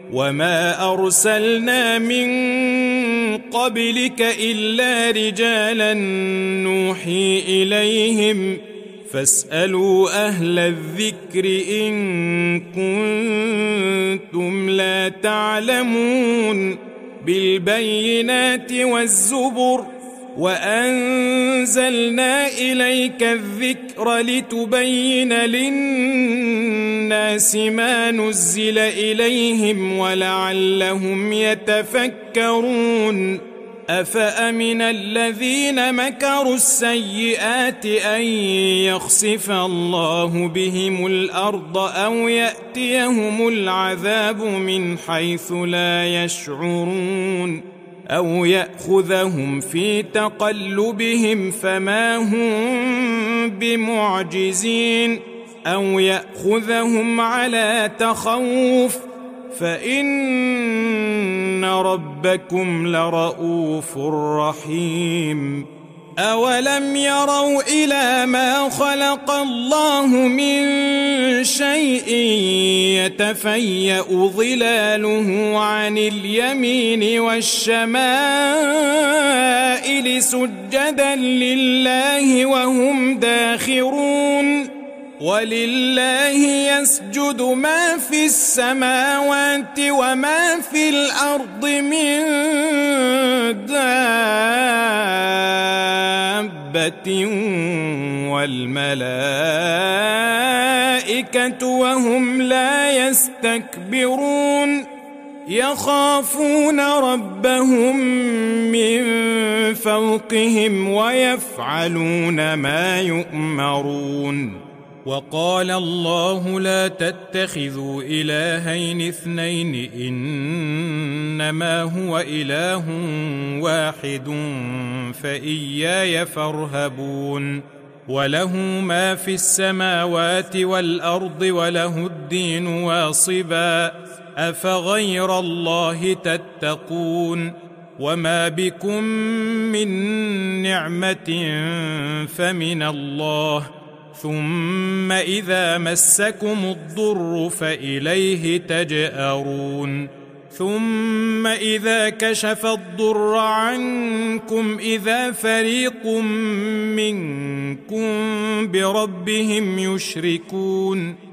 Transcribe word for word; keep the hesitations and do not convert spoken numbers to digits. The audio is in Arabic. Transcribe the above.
وما أرسلنا من قبلك إلا رجالا نوحي إليهم فاسألوا أهل الذكر إن كنتم لا تعلمون بالبينات والزبر وأنزلنا إليك الذكر لتبين للناس ما نزل إليهم ولعلهم يتفكرون أفأمن الذين مكروا السيئات أن يخسف الله بهم الأرض أو يأتيهم العذاب من حيث لا يشعرون أو يأخذهم في تقلبهم فما هم بمعجزين أو يأخذهم على تخوف فإن ربكم لرؤوف رحيم أولم يروا إلى ما خلق الله من شيء يتفيأ ظلاله عن اليمين والشمائل سجدا لله وهم داخرون ولله يسجد ما في السماوات وما في الأرض من دابة والملائكة وهم لا يستكبرون يخافون ربهم من فوقهم ويفعلون ما يؤمرون وقال الله لا تتخذوا إلهين اثنين إنما هو إله واحد فإياي فارهبون وله ما في السماوات والأرض وله الدين واصبا أفغير الله تتقون وما بكم من نعمة فمن الله ثم إذا مسكم الضر فإليه تجأرون ثم إذا كشف الضر عنكم إذا فريق منكم بربهم يشركون